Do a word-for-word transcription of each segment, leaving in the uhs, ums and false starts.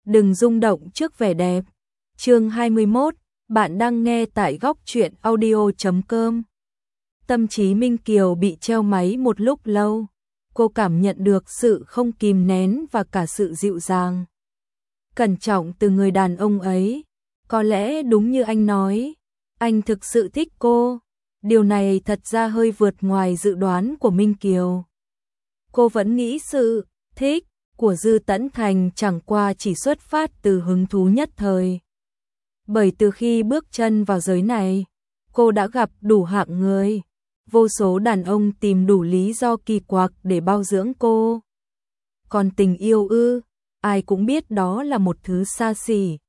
đừng rung động trước vẻ đẹp. Chương hai mươi mốt, bạn đang nghe tại góc truyện audio chấm com. Tâm trí Minh Kiều bị treo máy một lúc lâu, cô cảm nhận được sự không kìm nén và cả sự dịu dàng, cẩn trọng từ người đàn ông ấy. Có lẽ đúng như anh nói, anh thực sự thích cô. Điều này thật ra hơi vượt ngoài dự đoán của Minh Kiều. Cô vẫn nghĩ sự thích của Dư Tẫn Thành chẳng qua chỉ xuất phát từ hứng thú nhất thời. Bởi từ khi bước chân vào giới này, cô đã gặp đủ hạng người, vô số đàn ông tìm đủ lý do kỳ quặc để bao dưỡng cô. Còn tình yêu ư, ai cũng biết đó là một thứ xa xỉ.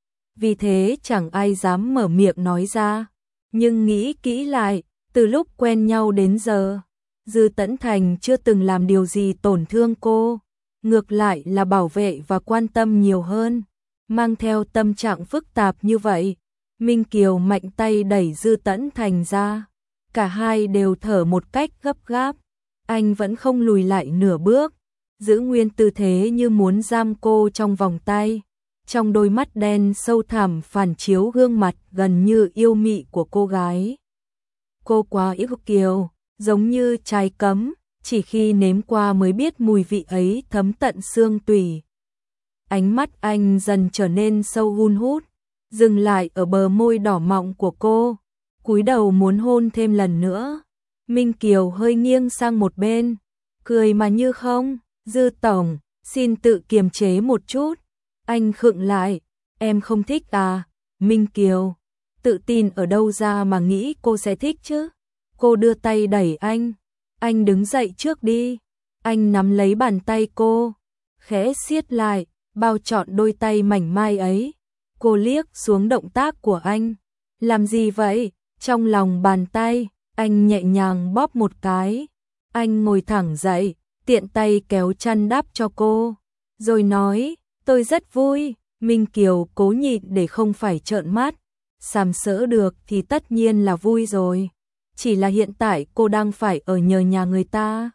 Vì thế chẳng ai dám mở miệng nói ra. Nhưng nghĩ kỹ lại, từ lúc quen nhau đến giờ, Dư Tẫn Thành chưa từng làm điều gì tổn thương cô, ngược lại là bảo vệ và quan tâm nhiều hơn. Mang theo tâm trạng phức tạp như vậy, Minh Kiều mạnh tay đẩy Dư Tẫn Thành ra. Cả hai đều thở một cách gấp gáp. Anh vẫn không lùi lại nửa bước, giữ nguyên tư thế như muốn giam cô trong vòng tay. Trong đôi mắt đen sâu thẳm phản chiếu gương mặt gần như yêu mị của cô gái. Cô quá yêu Kiều, giống như trái cấm, chỉ khi nếm qua mới biết mùi vị ấy thấm tận xương tủy. Ánh mắt anh dần trở nên sâu hun hút, dừng lại ở bờ môi đỏ mọng của cô, cúi đầu muốn hôn thêm lần nữa. Minh Kiều hơi nghiêng sang một bên, cười mà như không. Dư tổng, xin tự kiềm chế một chút. Anh khựng lại, em không thích à? Minh Kiều, tự tin ở đâu ra mà nghĩ cô sẽ thích chứ? Cô đưa tay đẩy anh, anh đứng dậy trước đi. Anh nắm lấy bàn tay cô, khẽ siết lại, bao trọn đôi tay mảnh mai ấy. Cô liếc xuống động tác của anh. Làm gì vậy? Trong lòng bàn tay, anh nhẹ nhàng bóp một cái. Anh ngồi thẳng dậy, tiện tay kéo chăn đắp cho cô, rồi nói, tôi rất vui. Minh Kiều cố nhịn để không phải trợn mắt. Sàm sỡ được thì tất nhiên là vui rồi. Chỉ là hiện tại cô đang phải ở nhờ nhà người ta.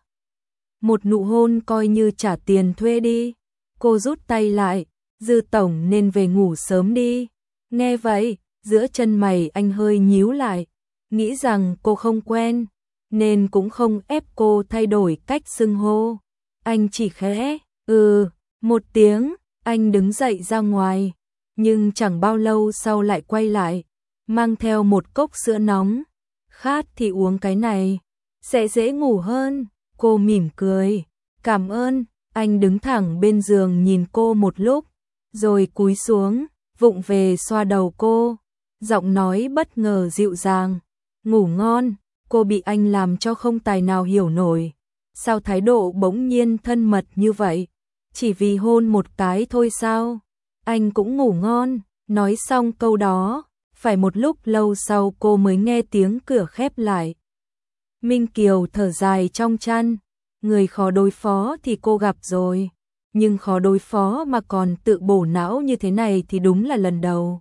Một nụ hôn coi như trả tiền thuê đi. Cô rút tay lại, Dư tổng nên về ngủ sớm đi. Nghe vậy, giữa chân mày anh hơi nhíu lại. Nghĩ rằng cô không quen, nên cũng không ép cô thay đổi cách xưng hô. Anh chỉ khẽ, ừ, một tiếng. Anh đứng dậy ra ngoài, nhưng chẳng bao lâu sau lại quay lại, mang theo một cốc sữa nóng. Khát thì uống cái này, sẽ dễ ngủ hơn. Cô mỉm cười, cảm ơn. Anh đứng thẳng bên giường nhìn cô một lúc, rồi cúi xuống, vụng về xoa đầu cô. Giọng nói bất ngờ dịu dàng, ngủ ngon. Cô bị anh làm cho không tài nào hiểu nổi. Sao thái độ bỗng nhiên thân mật như vậy? Chỉ vì hôn một cái thôi sao? Anh cũng ngủ ngon. Nói xong câu đó, phải một lúc lâu sau cô mới nghe tiếng cửa khép lại. Minh Kiều thở dài trong chăn. Người khó đối phó thì cô gặp rồi, nhưng khó đối phó mà còn tự bổ não như thế này thì đúng là lần đầu.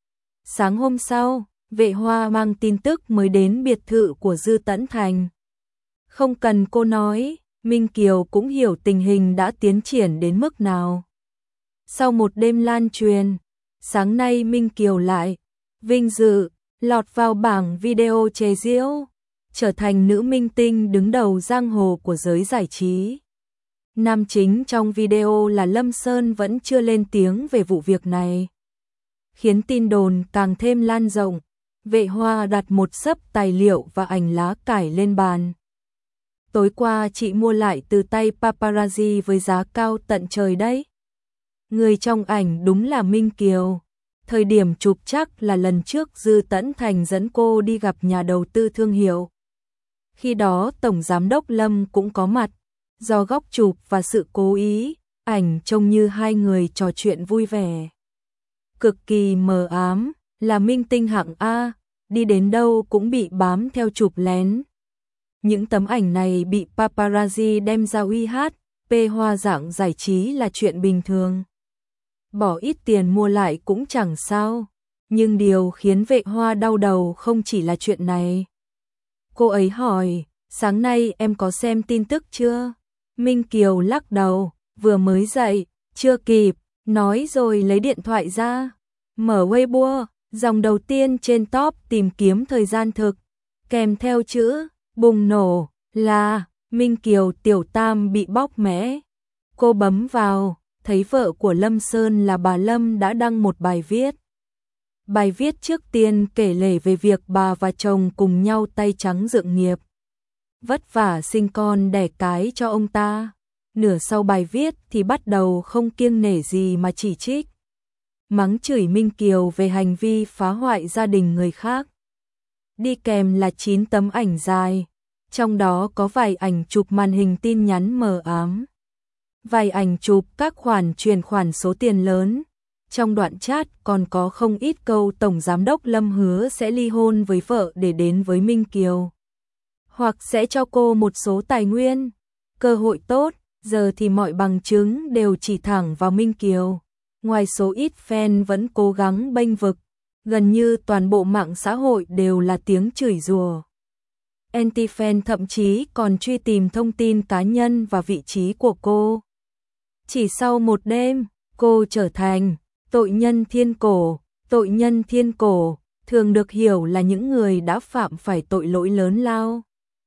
Sáng hôm sau, Vệ Hoa mang tin tức mới đến biệt thự của Dư Tẫn Thành. Không cần cô nói, Minh Kiều cũng hiểu tình hình đã tiến triển đến mức nào. Sau một đêm lan truyền, sáng nay Minh Kiều lại vinh dự lọt vào bảng video chế giễu, trở thành nữ minh tinh đứng đầu giang hồ của giới giải trí. Nam chính trong video là Lâm Sơn vẫn chưa lên tiếng về vụ việc này, khiến tin đồn càng thêm lan rộng. Vệ Hoa đặt một xấp tài liệu và ảnh lá cải lên bàn. Tối qua chị mua lại từ tay paparazzi với giá cao tận trời đấy. Người trong ảnh đúng là Minh Kiều. Thời điểm chụp chắc là lần trước Dư Tẫn Thành dẫn cô đi gặp nhà đầu tư thương hiệu. Khi đó Tổng Giám đốc Lâm cũng có mặt. Do góc chụp và sự cố ý, ảnh trông như hai người trò chuyện vui vẻ. Cực kỳ mờ ám, là minh tinh hạng A, đi đến đâu cũng bị bám theo chụp lén. Những tấm ảnh này bị paparazzi đem ra uy hát, pê hoa dạng giải trí là chuyện bình thường. Bỏ ít tiền mua lại cũng chẳng sao. Nhưng điều khiến Vệ Hoa đau đầu không chỉ là chuyện này. Cô ấy hỏi, sáng nay em có xem tin tức chưa? Minh Kiều lắc đầu, vừa mới dậy, chưa kịp. Nói rồi lấy điện thoại ra, mở Weibo, dòng đầu tiên trên top tìm kiếm thời gian thực, kèm theo chữ bùng nổ là Minh Kiều tiểu tam bị bóc mẽ. Cô bấm vào, thấy vợ của Lâm Sơn là bà Lâm đã đăng một bài viết. Bài viết trước tiên kể lể về việc bà và chồng cùng nhau tay trắng dựng nghiệp, vất vả sinh con đẻ cái cho ông ta. Nửa sau bài viết thì bắt đầu không kiêng nể gì mà chỉ trích, mắng chửi Minh Kiều về hành vi phá hoại gia đình người khác. Đi kèm là chín tấm ảnh dài, trong đó có vài ảnh chụp màn hình tin nhắn mờ ám, vài ảnh chụp các khoản chuyển khoản số tiền lớn. Trong đoạn chat còn có không ít câu Tổng Giám đốc Lâm hứa sẽ ly hôn với vợ để đến với Minh Kiều, hoặc sẽ cho cô một số tài nguyên, cơ hội tốt. Giờ thì mọi bằng chứng đều chỉ thẳng vào Minh Kiều. Ngoài số ít fan vẫn cố gắng bênh vực, gần như toàn bộ mạng xã hội đều là tiếng chửi rủa. Anti-fan thậm chí còn truy tìm thông tin cá nhân và vị trí của cô. Chỉ sau một đêm, cô trở thành tội nhân thiên cổ. Tội nhân thiên cổ thường được hiểu là những người đã phạm phải tội lỗi lớn lao,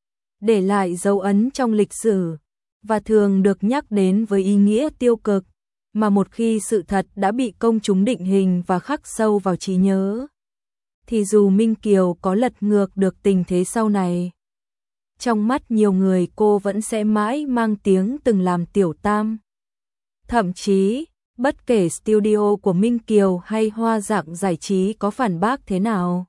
để lại dấu ấn trong lịch sử, và thường được nhắc đến với ý nghĩa tiêu cực, mà một khi sự thật đã bị công chúng định hình và khắc sâu vào trí nhớ, thì dù Minh Kiều có lật ngược được tình thế sau này, trong mắt nhiều người cô vẫn sẽ mãi mang tiếng từng làm tiểu tam. Thậm chí, bất kể studio của Minh Kiều hay Hoa Dạng Giải trí có phản bác thế nào,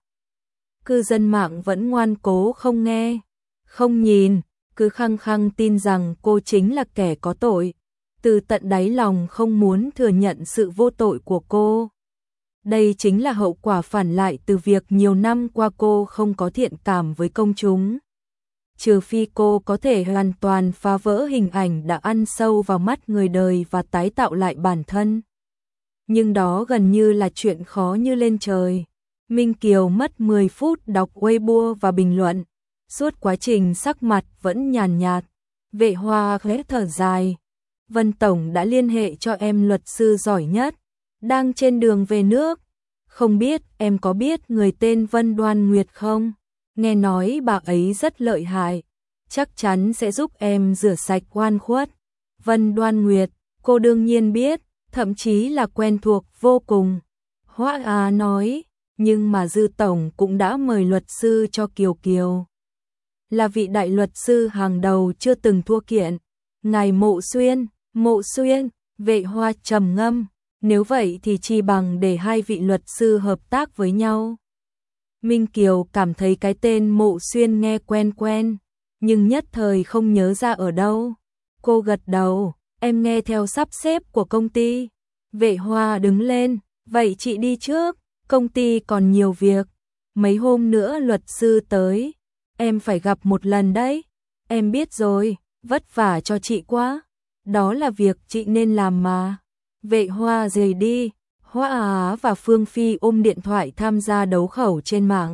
cư dân mạng vẫn ngoan cố không nghe, không nhìn, cứ khăng khăng tin rằng cô chính là kẻ có tội, từ tận đáy lòng không muốn thừa nhận sự vô tội của cô. Đây chính là hậu quả phản lại từ việc nhiều năm qua cô không có thiện cảm với công chúng. Trừ phi cô có thể hoàn toàn phá vỡ hình ảnh đã ăn sâu vào mắt người đời và tái tạo lại bản thân. Nhưng đó gần như là chuyện khó như lên trời. Minh Kiều mất mười phút đọc Weibo và bình luận. Suốt quá trình sắc mặt vẫn nhàn nhạt. Vệ Hoa khẽ thở dài. Vân Tổng đã liên hệ cho em luật sư giỏi nhất, đang trên đường về nước. Không biết em có biết người tên Vân Đoan Nguyệt không? Nghe nói bà ấy rất lợi hại, chắc chắn sẽ giúp em rửa sạch oan khuất. Vân Đoan Nguyệt, cô đương nhiên biết, thậm chí là quen thuộc vô cùng. Hoa Á nói, nhưng mà Dư Tổng cũng đã mời luật sư cho Kiều Kiều. Là vị đại luật sư hàng đầu chưa từng thua kiện. Ngài Mộ Xuyên, Mộ Xuyên, Vệ Hoa trầm ngâm, nếu vậy thì chi bằng để hai vị luật sư hợp tác với nhau. Minh Kiều cảm thấy cái tên Mộ Xuyên nghe quen quen, nhưng nhất thời không nhớ ra ở đâu. Cô gật đầu, em nghe theo sắp xếp của công ty. Vệ Hoa đứng lên, vậy chị đi trước, công ty còn nhiều việc. Mấy hôm nữa luật sư tới, em phải gặp một lần đấy. Em biết rồi, vất vả cho chị quá. Đó là việc chị nên làm mà. Vệ Hoa rời đi. Hoa Á và Phương Phi ôm điện thoại tham gia đấu khẩu trên mạng.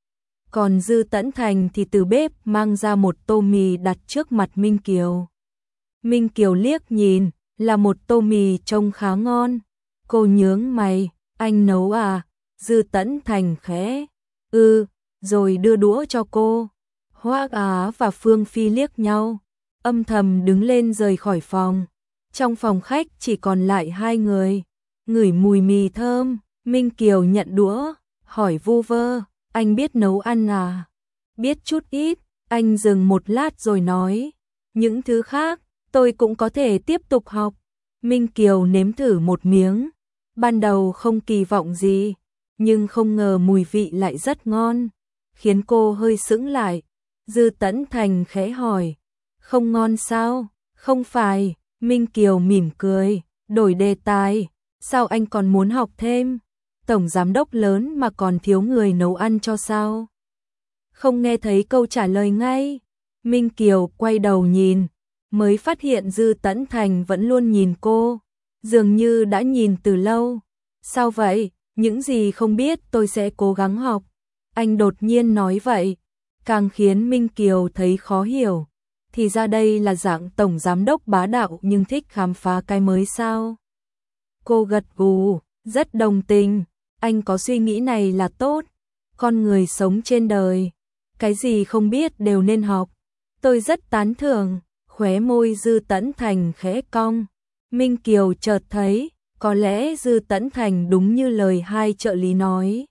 Còn Dư Tẫn Thành thì từ bếp mang ra một tô mì đặt trước mặt Minh Kiều. Minh Kiều liếc nhìn, là một tô mì trông khá ngon. Cô nhướng mày, anh nấu à? Dư Tẫn Thành khẽ, ừ, rồi đưa đũa cho cô. Hoa Á và Phương Phi liếc nhau, âm thầm đứng lên rời khỏi phòng. Trong phòng khách chỉ còn lại hai người. Ngửi mùi mì thơm, Minh Kiều nhận đũa, hỏi vu vơ, anh biết nấu ăn à? Biết chút ít, anh dừng một lát rồi nói, những thứ khác, tôi cũng có thể tiếp tục học. Minh Kiều nếm thử một miếng, ban đầu không kỳ vọng gì, nhưng không ngờ mùi vị lại rất ngon, khiến cô hơi sững lại. Dư Tẫn Thành khẽ hỏi, không ngon sao? Không phải, Minh Kiều mỉm cười, đổi đề tài. Sao anh còn muốn học thêm? Tổng giám đốc lớn mà còn thiếu người nấu ăn cho sao? Không nghe thấy câu trả lời ngay. Minh Kiều quay đầu nhìn, mới phát hiện Dư Tẫn Thành vẫn luôn nhìn cô, dường như đã nhìn từ lâu. Sao vậy? Những gì không biết tôi sẽ cố gắng học. Anh đột nhiên nói vậy, càng khiến Minh Kiều thấy khó hiểu. Thì ra đây là dạng tổng giám đốc bá đạo nhưng thích khám phá cái mới sao? Cô gật gù, rất đồng tình, anh có suy nghĩ này là tốt. Con người sống trên đời, cái gì không biết đều nên học. Tôi rất tán thưởng, khóe môi Dư Tẫn Thành khẽ cong. Minh Kiều chợt thấy, có lẽ Dư Tẫn Thành đúng như lời hai trợ lý nói.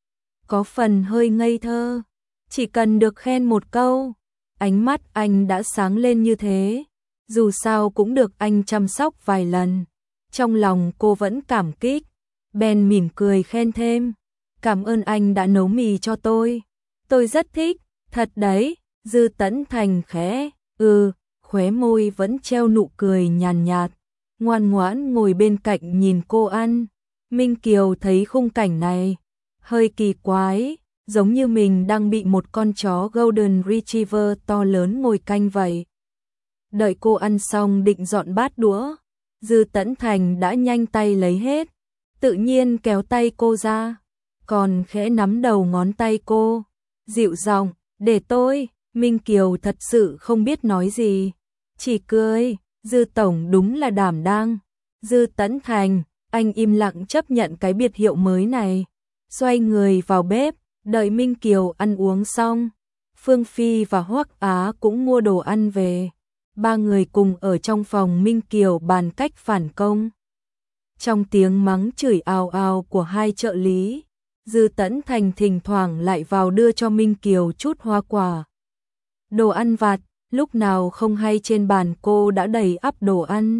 Có phần hơi ngây thơ, chỉ cần được khen một câu, ánh mắt anh đã sáng lên như thế. Dù sao cũng được anh chăm sóc vài lần. Trong lòng cô vẫn cảm kích, bèn mỉm cười khen thêm. Cảm ơn anh đã nấu mì cho tôi. Tôi rất thích, thật đấy. Dư Tẫn Thành khẽ, ừ, khóe môi vẫn treo nụ cười nhàn nhạt, ngoan ngoãn ngồi bên cạnh nhìn cô ăn. Minh Kiều thấy khung cảnh này hơi kỳ quái, giống như mình đang bị một con chó Golden Retriever to lớn ngồi canh vậy. Đợi cô ăn xong định dọn bát đũa, Dư Tẫn Thành đã nhanh tay lấy hết, tự nhiên kéo tay cô ra, còn khẽ nắm đầu ngón tay cô, dịu giọng, để tôi. Minh Kiều thật sự không biết nói gì, chỉ cười. Dư tổng đúng là đảm đang. Dư Tẫn Thành, anh im lặng chấp nhận cái biệt hiệu mới này, xoay người vào bếp. Đợi Minh Kiều ăn uống xong, Phương Phi và Hoắc Á cũng mua đồ ăn về. Ba người cùng ở trong phòng Minh Kiều bàn cách phản công. Trong tiếng mắng chửi ào ào của hai trợ lý, Dư Tẫn Thành thỉnh thoảng lại vào đưa cho Minh Kiều chút hoa quả, đồ ăn vặt. Lúc nào không hay trên bàn cô đã đầy ắp đồ ăn.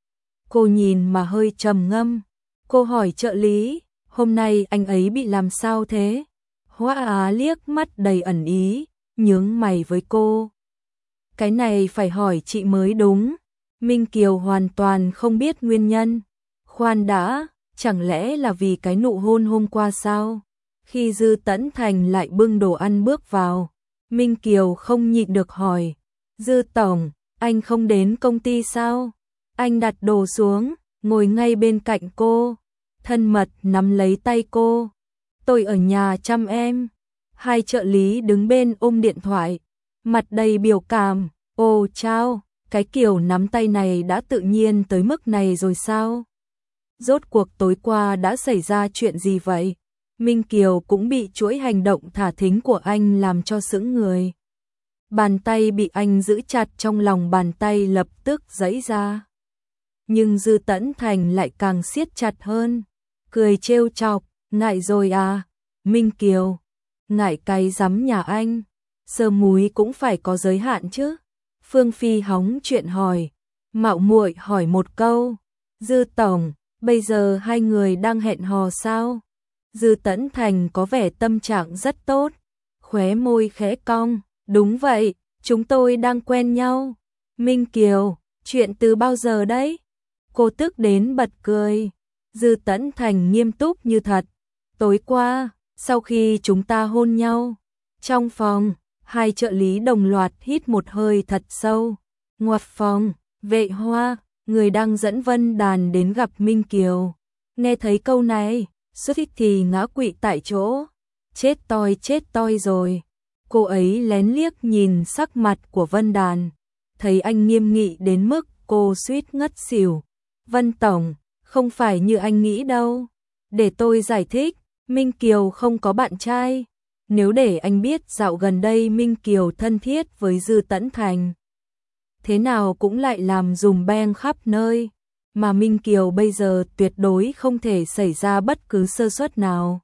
Cô nhìn mà hơi trầm ngâm. Cô hỏi trợ lý, hôm nay anh ấy bị làm sao thế? Hoắc Á liếc mắt đầy ẩn ý, nhướng mày với cô. Cái này phải hỏi chị mới đúng. Minh Kiều hoàn toàn không biết nguyên nhân. Khoan đã, chẳng lẽ là vì cái nụ hôn hôm qua sao? Khi Dư Tẫn Thành lại bưng đồ ăn bước vào, Minh Kiều không nhịn được hỏi. Dư tổng, anh không đến công ty sao? Anh đặt đồ xuống, ngồi ngay bên cạnh cô, thân mật nắm lấy tay cô. Tôi ở nhà chăm em. Hai trợ lý đứng bên ôm điện thoại, mặt đầy biểu cảm. Ồ chao, cái kiểu nắm tay này đã tự nhiên tới mức này rồi sao? Rốt cuộc tối qua đã xảy ra chuyện gì vậy? Minh Kiều cũng bị chuỗi hành động thả thính của anh làm cho sững người. Bàn tay bị anh giữ chặt trong lòng bàn tay lập tức giãy ra. Nhưng Dư Tẫn Thành lại càng siết chặt hơn, cười trêu chọc, ngại rồi à? Minh Kiều, ngại cái rắm nhà anh, sơ múi cũng phải có giới hạn chứ. Phương Phi hóng chuyện hỏi, mạo muội hỏi một câu, Dư tổng, bây giờ hai người đang hẹn hò sao? Dư Tẫn Thành có vẻ tâm trạng rất tốt, khóe môi khẽ cong, đúng vậy, chúng tôi đang quen nhau. Minh Kiều, chuyện từ bao giờ đấy? Cô tức đến bật cười. Dư Tẫn Thành nghiêm túc như thật. Tối qua, sau khi chúng ta hôn nhau, trong phòng, hai trợ lý đồng loạt hít một hơi thật sâu. Ngoặt phòng, Vệ Hoa, người đang dẫn Vân Đàn đến gặp Minh Kiều, nghe thấy câu này, suýt thì ngã quỵ tại chỗ. Chết toi chết toi rồi. Cô ấy lén liếc nhìn sắc mặt của Vân Đàn, thấy anh nghiêm nghị đến mức cô suýt ngất xỉu. Vân tổng, không phải như anh nghĩ đâu. Để tôi giải thích, Minh Kiều không có bạn trai. Nếu để anh biết dạo gần đây Minh Kiều thân thiết với Dư Tẫn Thành, thế nào cũng lại làm dùm beng khắp nơi. Mà Minh Kiều bây giờ tuyệt đối không thể xảy ra bất cứ sơ suất nào.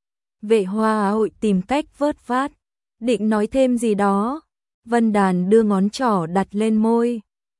Vệ Hoa hội tìm cách vớt vát, định nói thêm gì đó. Vân Đàn đưa ngón trỏ đặt lên môi.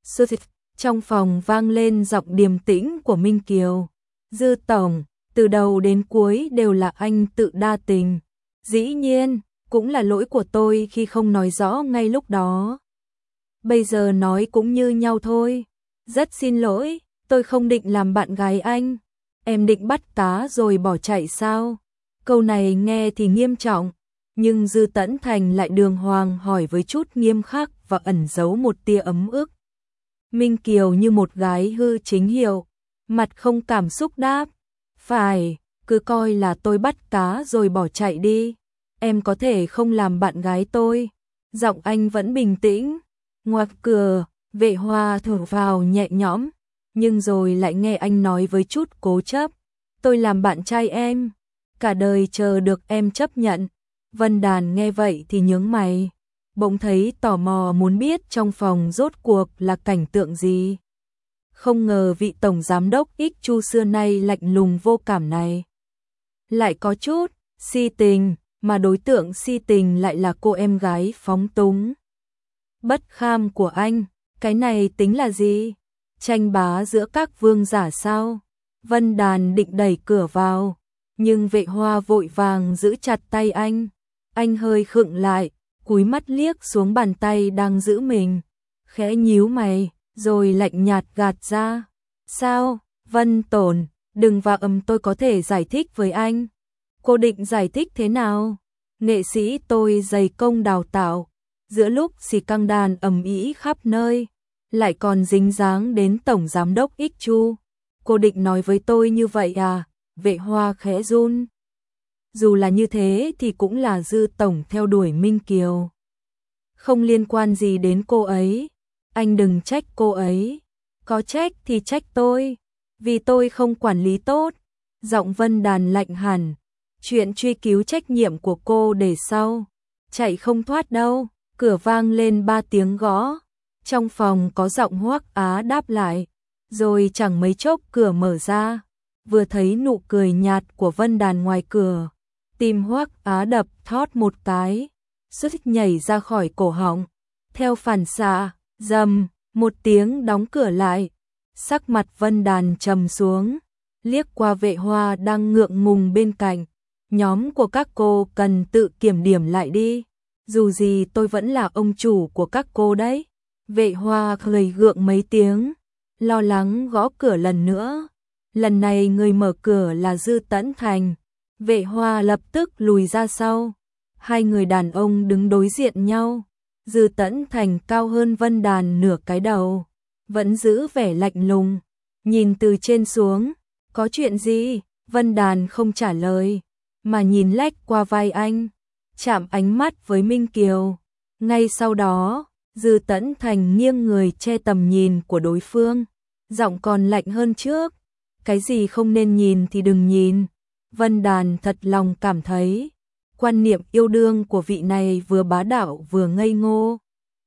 Trong phòng vang lên giọng điềm tĩnh của Minh Kiều. Dư tổng, từ đầu đến cuối đều là anh tự đa tình. Dĩ nhiên, cũng là lỗi của tôi khi không nói rõ ngay lúc đó. Bây giờ nói cũng như nhau thôi. Rất xin lỗi, tôi không định làm bạn gái anh. Em định bắt cá rồi bỏ chạy sao? Câu này nghe thì nghiêm trọng, nhưng Dư Tẫn Thành lại đường hoàng hỏi với chút nghiêm khắc và ẩn giấu một tia ấm ức. Minh Kiều như một gái hư chính hiệu, mặt không cảm xúc đáp, phải, cứ coi là tôi bắt cá rồi bỏ chạy đi. Em có thể không làm bạn gái tôi. Giọng anh vẫn bình tĩnh. Ngoặt cửa, Vệ Hoa thở vào nhẹ nhõm, nhưng rồi lại nghe anh nói với chút cố chấp, tôi làm bạn trai em, cả đời chờ được em chấp nhận. Vân Đàn nghe vậy thì nhướng mày, bỗng thấy tò mò muốn biết trong phòng rốt cuộc là cảnh tượng gì. Không ngờ vị tổng giám đốc Ích Chu xưa nay lạnh lùng vô cảm này lại có chút si tình, mà đối tượng si tình lại là cô em gái phóng túng bất kham của anh. Cái này tính là gì? Tranh bá giữa các vương giả sao? Vân Đàn định đẩy cửa vào, nhưng Vệ Hoa vội vàng giữ chặt tay anh. Anh hơi khựng lại, cúi mắt liếc xuống bàn tay đang giữ mình, khẽ nhíu mày, rồi lạnh nhạt gạt ra. Sao? Vân Tổn, đừng vào ầm, tôi có thể giải thích với anh. Cô định giải thích thế nào? Nghệ sĩ tôi dày công đào tạo, giữa lúc xì căng đàn ầm ĩ khắp nơi, lại còn dính dáng đến tổng giám đốc Ích Chu. Cô định nói với tôi như vậy à? Vệ Hoa khẽ run. Dù là như thế thì cũng là Dư tổng theo đuổi Minh Kiều, không liên quan gì đến cô ấy. Anh đừng trách cô ấy, có trách thì trách tôi, vì tôi không quản lý tốt. Giọng Vân Đàn lạnh hẳn, chuyện truy cứu trách nhiệm của cô để sau, chạy không thoát đâu. Cửa vang lên ba tiếng gõ, trong phòng có giọng Hoắc Á đáp lại, rồi chẳng mấy chốc cửa mở ra. Vừa thấy nụ cười nhạt của Vân Đàn ngoài cửa, tim Hoắc Á đập thót một cái, suýt nhảy ra khỏi cổ họng. Theo phản xạ, rầm một tiếng đóng cửa lại. Sắc mặt Vân Đàn trầm xuống, liếc qua Vệ Hoa đang ngượng ngùng bên cạnh. Nhóm của các cô cần tự kiểm điểm lại đi, dù gì tôi vẫn là ông chủ của các cô đấy. Vệ Hoa gầy gượng mấy tiếng, lo lắng gõ cửa lần nữa. Lần này người mở cửa là Dư Tẫn Thành. Vệ Hoa lập tức lùi ra sau. Hai người đàn ông đứng đối diện nhau. Dư Tẫn Thành cao hơn Vân Đàn nửa cái đầu, vẫn giữ vẻ lạnh lùng, nhìn từ trên xuống. Có chuyện gì? Vân Đàn không trả lời, mà nhìn lách qua vai anh, chạm ánh mắt với Minh Kiều. Ngay sau đó, Dư Tẫn Thành nghiêng người che tầm nhìn của đối phương, giọng còn lạnh hơn trước. Cái gì không nên nhìn thì đừng nhìn. Vân Đàn thật lòng cảm thấy quan niệm yêu đương của vị này vừa bá đạo vừa ngây ngô,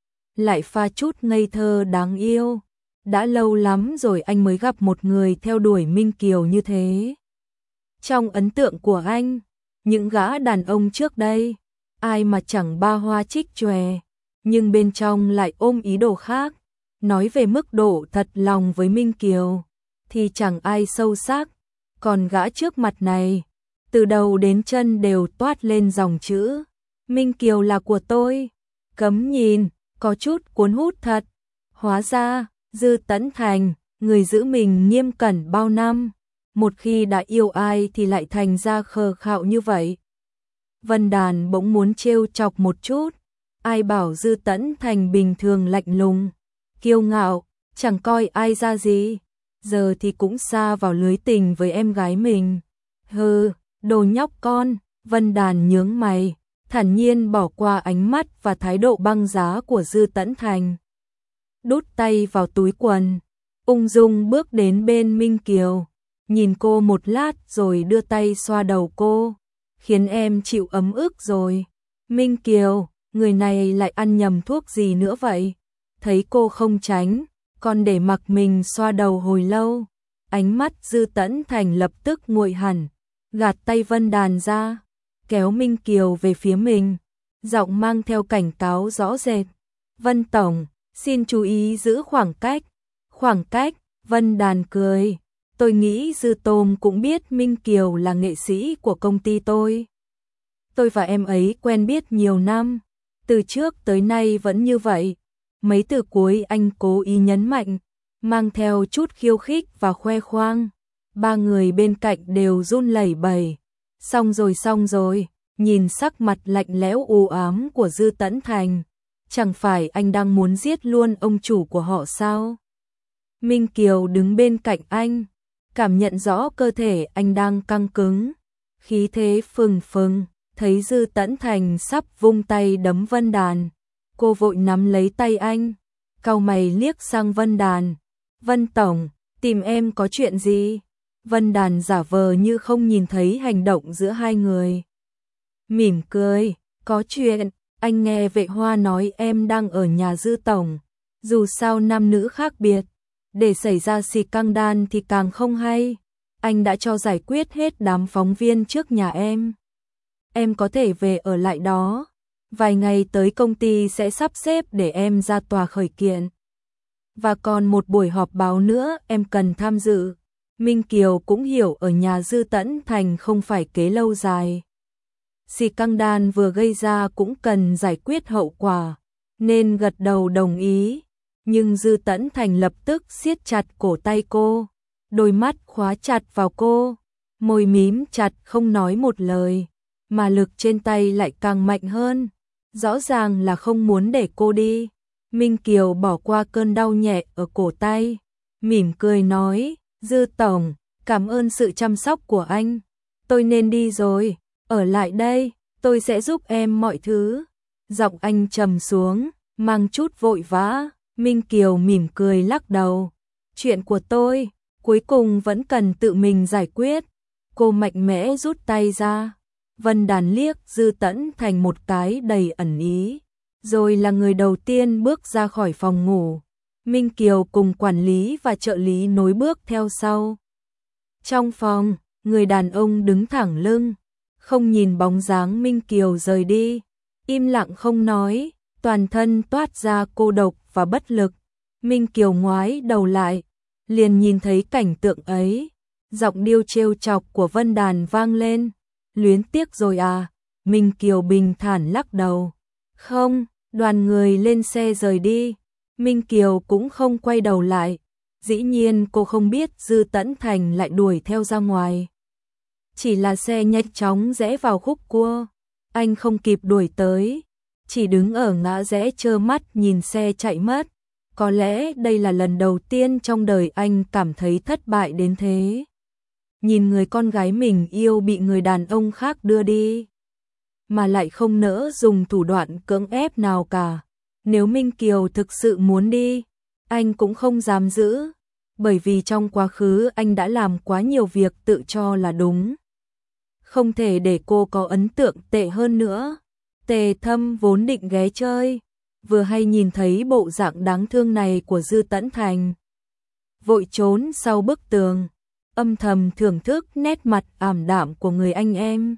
lại pha chút ngây thơ đáng yêu. Đã lâu lắm rồi anh mới gặp một người theo đuổi Minh Kiều như thế. Trong ấn tượng của anh, những gã đàn ông trước đây, ai mà chẳng ba hoa trích chòe, nhưng bên trong lại ôm ý đồ khác. Nói về mức độ thật lòng với Minh Kiều, thì chẳng ai sâu sắc. Còn gã trước mặt này, từ đầu đến chân đều toát lên dòng chữ Minh Kiều là của tôi. Cấm nhìn, có chút cuốn hút thật. Hóa ra, Dư Tẫn Thành, người giữ mình nghiêm cẩn bao năm, một khi đã yêu ai thì lại thành ra khờ khạo như vậy. Vân Đàn bỗng muốn trêu chọc một chút. Ai bảo Dư Tẫn Thành bình thường lạnh lùng, kiêu ngạo, chẳng coi ai ra gì, giờ thì cũng sa vào lưới tình với em gái mình. Hừ, đồ nhóc con. Vân Đàn nhướng mày, thản nhiên bỏ qua ánh mắt và thái độ băng giá của Dư Tẫn Thành. Đút tay vào túi quần, ung dung bước đến bên Minh Kiều, nhìn cô một lát rồi đưa tay xoa đầu cô, khiến em chịu ấm ức rồi. Minh Kiều, người này lại ăn nhầm thuốc gì nữa vậy? Thấy cô không tránh, còn để mặc mình xoa đầu hồi lâu. Ánh mắt Dư Tẫn Thành lập tức nguội hẳn, gạt tay Vân Đàn ra, kéo Minh Kiều về phía mình, giọng mang theo cảnh cáo rõ rệt. Vân Tổng, xin chú ý giữ khoảng cách. Khoảng cách? Vân Đàn cười. Tôi nghĩ Dư Tôm cũng biết Minh Kiều là nghệ sĩ của công ty tôi. Tôi và em ấy quen biết nhiều năm, từ trước tới nay vẫn như vậy. Mấy từ cuối anh cố ý nhấn mạnh, mang theo chút khiêu khích và khoe khoang. Ba người bên cạnh đều run lẩy bẩy. Xong rồi xong rồi, nhìn sắc mặt lạnh lẽo u ám của Dư Tẫn Thành, chẳng phải anh đang muốn giết luôn ông chủ của họ sao? Minh Kiều đứng bên cạnh anh, cảm nhận rõ cơ thể anh đang căng cứng, khí thế phừng phừng. Thấy Dư Tẫn Thành sắp vung tay đấm Vân Đàn, cô vội nắm lấy tay anh, cau mày liếc sang Vân Đàn. Vân Tổng, Tìm em có chuyện gì? Vân Đàn giả vờ như không nhìn thấy hành động giữa hai người. Mỉm cười, có chuyện, anh nghe Vệ Hoa nói em đang ở nhà Dư tổng. Dù sao nam nữ khác biệt, để xảy ra xì căng đan thì càng không hay. Anh đã cho giải quyết hết đám phóng viên trước nhà em. Em có thể về ở lại đó. Vài ngày tới công ty sẽ sắp xếp để em ra tòa khởi kiện. Và còn một buổi họp báo nữa em cần tham dự. Minh Kiều cũng hiểu ở nhà Dư Tẫn Thành không phải kế lâu dài. Xì căng đan vừa gây ra cũng cần giải quyết hậu quả, nên gật đầu đồng ý. Nhưng Dư Tẫn Thành lập tức siết chặt cổ tay cô, đôi mắt khóa chặt vào cô, môi mím chặt không nói một lời, mà lực trên tay lại càng mạnh hơn. Rõ ràng là không muốn để cô đi. Minh Kiều bỏ qua cơn đau nhẹ ở cổ tay, mỉm cười nói, Dư tổng, cảm ơn sự chăm sóc của anh. Tôi nên đi rồi, ở lại đây, tôi sẽ giúp em mọi thứ. Giọng anh trầm xuống, mang chút vội vã. Minh Kiều mỉm cười lắc đầu. Chuyện của tôi, cuối cùng vẫn cần tự mình giải quyết. Cô mạnh mẽ rút tay ra. Vân Đàn liếc Dư Tẫn Thành một cái đầy ẩn ý, rồi là người đầu tiên bước ra khỏi phòng ngủ. Minh Kiều cùng quản lý và trợ lý nối bước theo sau. Trong phòng, người đàn ông đứng thẳng lưng, không nhìn bóng dáng Minh Kiều rời đi, im lặng không nói, toàn thân toát ra cô độc và bất lực. Minh Kiều ngoái đầu lại, liền nhìn thấy cảnh tượng ấy, giọng điêu trêu chọc của Vân Đàn vang lên. Luyến tiếc rồi à? Minh Kiều bình thản lắc đầu. Không, đoàn người lên xe rời đi. Minh Kiều cũng không quay đầu lại. Dĩ nhiên cô không biết Dư Tẫn Thành lại đuổi theo ra ngoài. Chỉ là xe nhanh chóng rẽ vào khúc cua. Anh không kịp đuổi tới, chỉ đứng ở ngã rẽ trơ mắt nhìn xe chạy mất. Có lẽ đây là lần đầu tiên trong đời anh cảm thấy thất bại đến thế. Nhìn người con gái mình yêu bị người đàn ông khác đưa đi, mà lại không nỡ dùng thủ đoạn cưỡng ép nào cả. Nếu Minh Kiều thực sự muốn đi, anh cũng không dám giữ, bởi vì trong quá khứ anh đã làm quá nhiều việc tự cho là đúng. Không thể để cô có ấn tượng tệ hơn nữa. Tề Thâm vốn định ghé chơi, vừa hay nhìn thấy bộ dạng đáng thương này của Dư Tẫn Thành, vội trốn sau bức tường, âm thầm thưởng thức nét mặt ảm đạm của người anh em.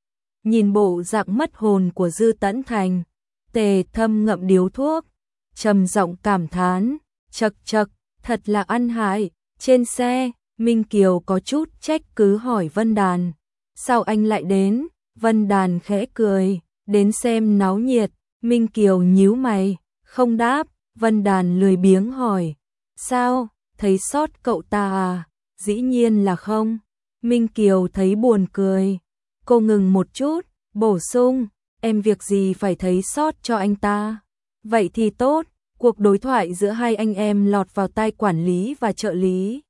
Nhìn bộ dạng mất hồn của Dư Tẫn Thành, Tề Thâm ngậm điếu thuốc, trầm giọng cảm thán, chậc chậc, thật là ăn hại. Trên xe, Minh Kiều có chút trách cứ hỏi Vân Đàn, sao anh lại đến? Vân Đàn khẽ cười, đến xem náo nhiệt. Minh Kiều nhíu mày, không đáp. Vân Đàn lười biếng hỏi, sao, thấy sót cậu ta à? Dĩ nhiên là không. Minh Kiều thấy buồn cười, cô ngừng một chút, bổ sung, em việc gì phải thấy sót cho anh ta. Vậy thì tốt. Cuộc đối thoại giữa hai anh em lọt vào tai quản lý và trợ lý,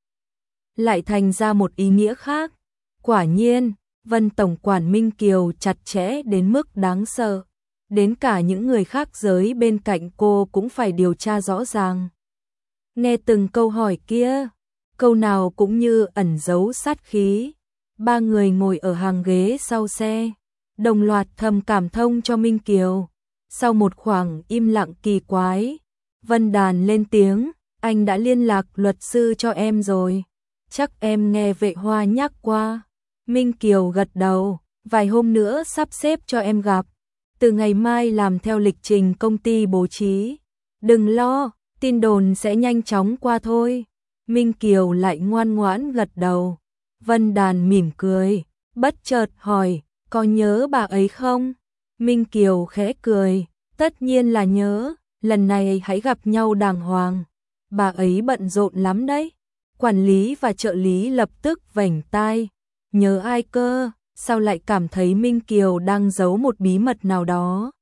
lại thành ra một ý nghĩa khác. Quả nhiên, Vân tổng quản Minh Kiều chặt chẽ đến mức đáng sợ, đến cả những người khác giới bên cạnh cô cũng phải điều tra rõ ràng. Nghe từng câu hỏi kia, câu nào cũng như ẩn giấu sát khí. Ba người ngồi ở hàng ghế sau xe, đồng loạt thầm cảm thông cho Minh Kiều. Sau một khoảng im lặng kỳ quái, Vân Đàn lên tiếng, anh đã liên lạc luật sư cho em rồi. Chắc em nghe Vệ Hoa nhắc qua. Minh Kiều gật đầu, vài hôm nữa sắp xếp cho em gặp. Từ ngày mai làm theo lịch trình công ty bố trí. Đừng lo, tin đồn sẽ nhanh chóng qua thôi. Minh Kiều lại ngoan ngoãn gật đầu. Vân Đàn mỉm cười, bất chợt hỏi, có nhớ bà ấy không? Minh Kiều khẽ cười, tất nhiên là nhớ, lần này hãy gặp nhau đàng hoàng. Bà ấy bận rộn lắm đấy. Quản lý và trợ lý lập tức vểnh tai, nhớ ai cơ? Sao lại cảm thấy Minh Kiều đang giấu một bí mật nào đó?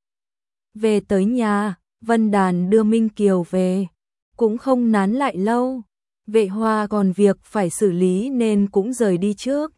Về tới nhà, Vân Đàn đưa Minh Kiều về, cũng không nán lại lâu. Vệ Hoa còn việc phải xử lý nên cũng rời đi trước.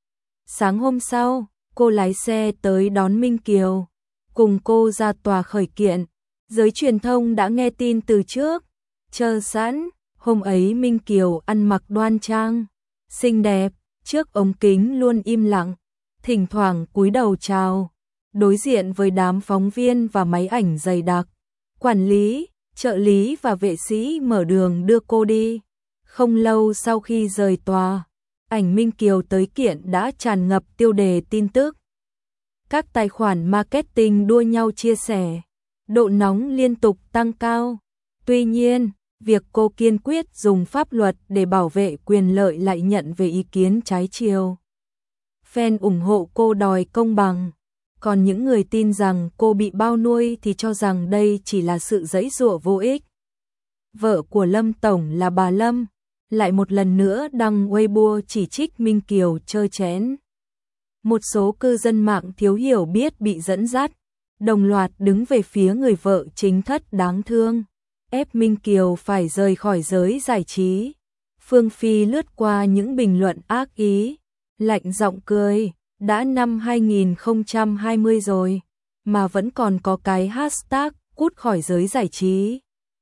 Sáng hôm sau, cô lái xe tới đón Minh Kiều, cùng cô ra tòa khởi kiện. Giới truyền thông đã nghe tin từ trước, chờ sẵn. Hôm ấy Minh Kiều ăn mặc đoan trang, xinh đẹp, trước ống kính luôn im lặng, thỉnh thoảng cúi đầu chào, đối diện với đám phóng viên và máy ảnh dày đặc. Quản lý, trợ lý và vệ sĩ mở đường đưa cô đi. Không lâu sau khi rời tòa, ảnh Minh Kiều tới kiện đã tràn ngập tiêu đề tin tức. Các tài khoản marketing đua nhau chia sẻ, độ nóng liên tục tăng cao. Tuy nhiên, việc cô kiên quyết dùng pháp luật để bảo vệ quyền lợi lại nhận về ý kiến trái chiều. Fan ủng hộ cô đòi công bằng, còn những người tin rằng cô bị bao nuôi thì cho rằng đây chỉ là sự giãy giụa vô ích. Vợ của Lâm Tổng là bà Lâm, lại một lần nữa đăng Weibo chỉ trích Minh Kiều trơ trẽn. Một số cư dân mạng thiếu hiểu biết bị dẫn dắt, đồng loạt đứng về phía người vợ chính thất đáng thương, ép Minh Kiều phải rời khỏi giới giải trí. Phương Phi lướt qua những bình luận ác ý, lạnh giọng cười, đã năm hai nghìn không trăm hai mươi rồi, mà vẫn còn có cái hashtag cút khỏi giới giải trí.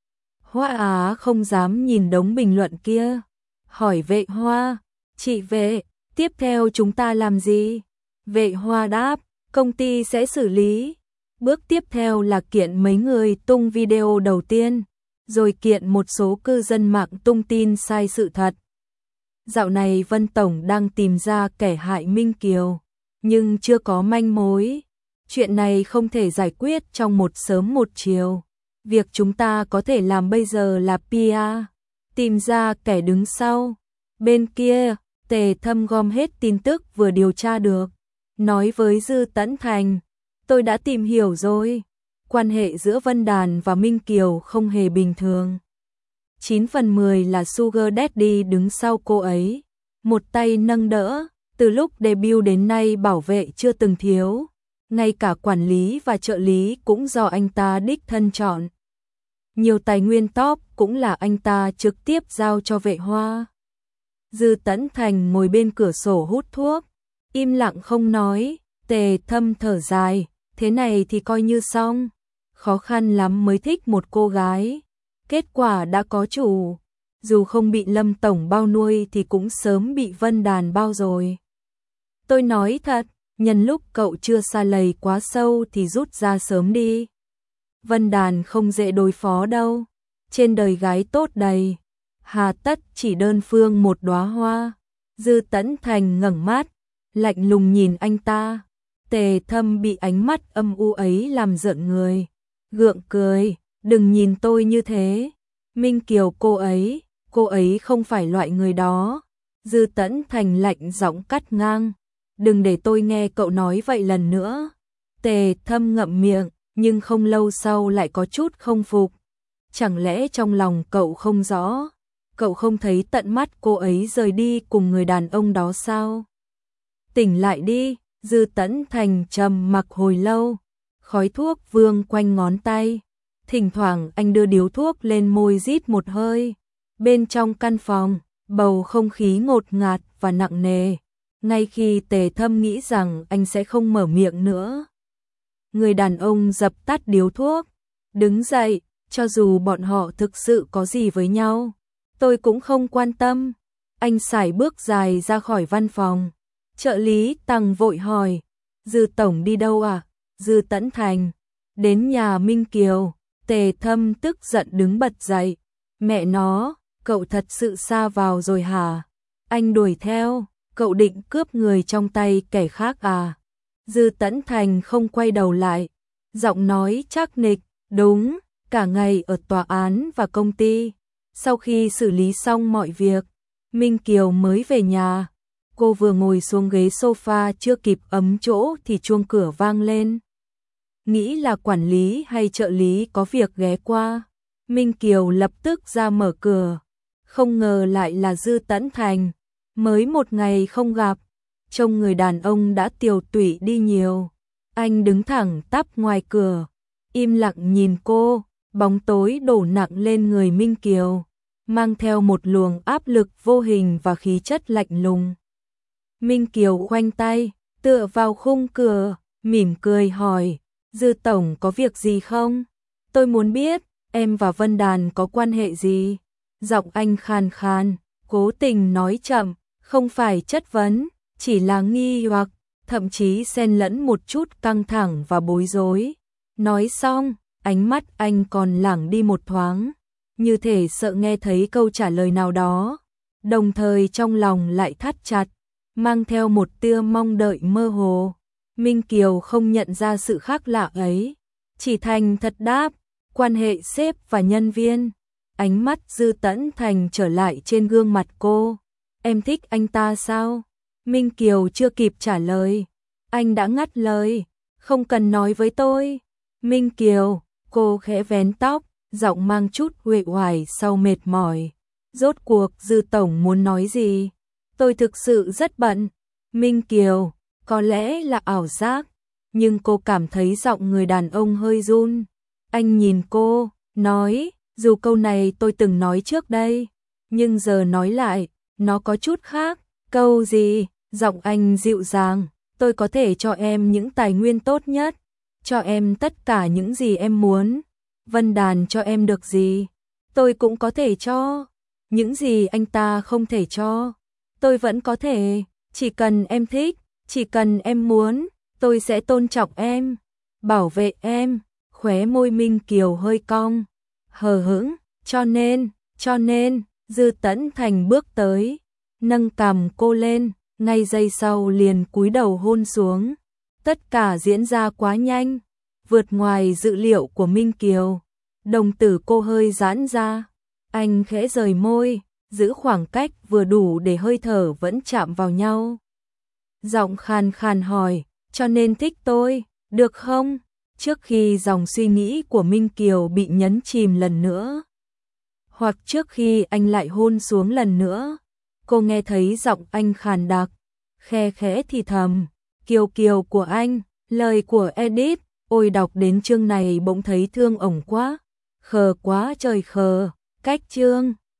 Hoa Á không dám nhìn đống bình luận kia, hỏi Vệ Hoa, chị Vệ, tiếp theo chúng ta làm gì? Vệ Hoa đáp, công ty sẽ xử lý. Bước tiếp theo là kiện mấy người tung video đầu tiên, rồi kiện một số cư dân mạng tung tin sai sự thật. Dạo này Vân Tổng đang tìm ra kẻ hại Minh Kiều, nhưng chưa có manh mối. Chuyện này không thể giải quyết trong một sớm một chiều. Việc chúng ta có thể làm bây giờ là pê e, tìm ra kẻ đứng sau. Bên kia, Tề Thâm gom hết tin tức vừa điều tra được, nói với Dư Tẫn Thành, tôi đã tìm hiểu rồi. Quan hệ giữa Vân Đàn và Minh Kiều không hề bình thường. chín phần mười là Sugar Daddy đứng sau cô ấy, một tay nâng đỡ, từ lúc debut đến nay bảo vệ chưa từng thiếu, ngay cả quản lý và trợ lý cũng do anh ta đích thân chọn. Nhiều tài nguyên top cũng là anh ta trực tiếp giao cho Vệ Hoa. Dư Tẫn Thành ngồi bên cửa sổ hút thuốc, im lặng không nói. Tề Thâm thở dài, thế này thì coi như xong. Khó khăn lắm mới thích một cô gái, kết quả đã có chủ. Dù không bị Lâm Tổng bao nuôi thì cũng sớm bị Vân Đàn bao rồi. Tôi nói thật, nhân lúc cậu chưa sa lầy quá sâu thì rút ra sớm đi. Vân Đàn không dễ đối phó đâu, trên đời gái tốt đầy, hà tất chỉ đơn phương một đóa hoa. Dư Tẫn Thành ngẩng mắt, lạnh lùng nhìn anh ta. Tề Thâm bị ánh mắt âm u ấy làm rợn người, gượng cười, đừng nhìn tôi như thế. Minh Kiều cô ấy, cô ấy không phải loại người đó. Dư Tẫn Thành lạnh giọng cắt ngang, đừng để tôi nghe cậu nói vậy lần nữa. Tề Thâm ngậm miệng, nhưng không lâu sau lại có chút không phục. Chẳng lẽ trong lòng cậu không rõ? Cậu không thấy tận mắt cô ấy rời đi cùng người đàn ông đó sao? Tỉnh lại đi. Dư Tẫn Thành trầm mặc hồi lâu, khói thuốc vương quanh ngón tay. Thỉnh thoảng anh đưa điếu thuốc lên môi rít một hơi. Bên trong căn phòng, bầu không khí ngột ngạt và nặng nề. Ngay khi Tề Thâm nghĩ rằng anh sẽ không mở miệng nữa, người đàn ông dập tắt điếu thuốc, đứng dậy, cho dù bọn họ thực sự có gì với nhau, tôi cũng không quan tâm. Anh sải bước dài ra khỏi văn phòng. Trợ lý Tăng vội hỏi, Dư Tổng đi đâu à? Dư Tẫn Thành, đến nhà Minh Kiều. Tề Thâm tức giận đứng bật dậy, mẹ nó, cậu thật sự sa vào rồi hả? Anh đuổi theo, cậu định cướp người trong tay kẻ khác à? Dư Tẫn Thành không quay đầu lại, giọng nói chắc nịch, đúng, cả ngày ở tòa án và công ty. Sau khi xử lý xong mọi việc, Minh Kiều mới về nhà. Cô vừa ngồi xuống ghế sofa chưa kịp ấm chỗ thì chuông cửa vang lên. Nghĩ là quản lý hay trợ lý có việc ghé qua, Minh Kiều lập tức ra mở cửa. Không ngờ lại là Dư Tẫn Thành. Mới một ngày không gặp, trông người đàn ông đã tiều tụy đi nhiều. Anh đứng thẳng tắp ngoài cửa, im lặng nhìn cô, bóng tối đổ nặng lên người Minh Kiều, mang theo một luồng áp lực vô hình và khí chất lạnh lùng. Minh Kiều khoanh tay, tựa vào khung cửa, mỉm cười hỏi, Dư Tổng có việc gì không? Tôi muốn biết, em và Vân Đàn có quan hệ gì? Giọng anh khàn khàn, cố tình nói chậm, không phải chất vấn, chỉ là nghi hoặc, thậm chí xen lẫn một chút căng thẳng và bối rối. Nói xong, ánh mắt anh còn lảng đi một thoáng, như thể sợ nghe thấy câu trả lời nào đó, đồng thời trong lòng lại thắt chặt, mang theo một tia mong đợi mơ hồ. Minh Kiều không nhận ra sự khác lạ ấy, chỉ thành thật đáp, quan hệ sếp và nhân viên. Ánh mắt Dư Tẫn Thành trở lại trên gương mặt cô. Em thích anh ta sao? Minh Kiều chưa kịp trả lời, anh đã ngắt lời, không cần nói với tôi. Minh Kiều, cô khẽ vén tóc, giọng mang chút uể oải sau mệt mỏi. Rốt cuộc Dư tổng muốn nói gì? Tôi thực sự rất bận. Minh Kiều, có lẽ là ảo giác, nhưng cô cảm thấy giọng người đàn ông hơi run. Anh nhìn cô, nói, dù câu này tôi từng nói trước đây, nhưng giờ nói lại, nó có chút khác. Câu gì? Giọng anh dịu dàng, tôi có thể cho em những tài nguyên tốt nhất, cho em tất cả những gì em muốn. Vân Đàn cho em được gì, tôi cũng có thể cho. Những gì anh ta không thể cho, tôi vẫn có thể. Chỉ cần em thích, chỉ cần em muốn, tôi sẽ tôn trọng em, bảo vệ em. Khóe môi Minh Kiều hơi cong, hờ hững, cho nên, cho nên, Dư Tẫn Thành bước tới, nâng cằm cô lên, ngay giây sau liền cúi đầu hôn xuống. Tất cả diễn ra quá nhanh, vượt ngoài dự liệu của Minh Kiều. Đồng tử cô hơi giãn ra, anh khẽ rời môi, giữ khoảng cách vừa đủ để hơi thở vẫn chạm vào nhau. Giọng khàn khàn hỏi, cho nên thích tôi, được không? Trước khi dòng suy nghĩ của Minh Kiều bị nhấn chìm lần nữa, hoặc trước khi anh lại hôn xuống lần nữa, cô nghe thấy giọng anh khàn đặc, khe khẽ thì thầm, Kiều Kiều của anh, lời của Edith. Ôi, đọc đến chương này bỗng thấy thương ổng quá, khờ quá trời khờ. Cách chương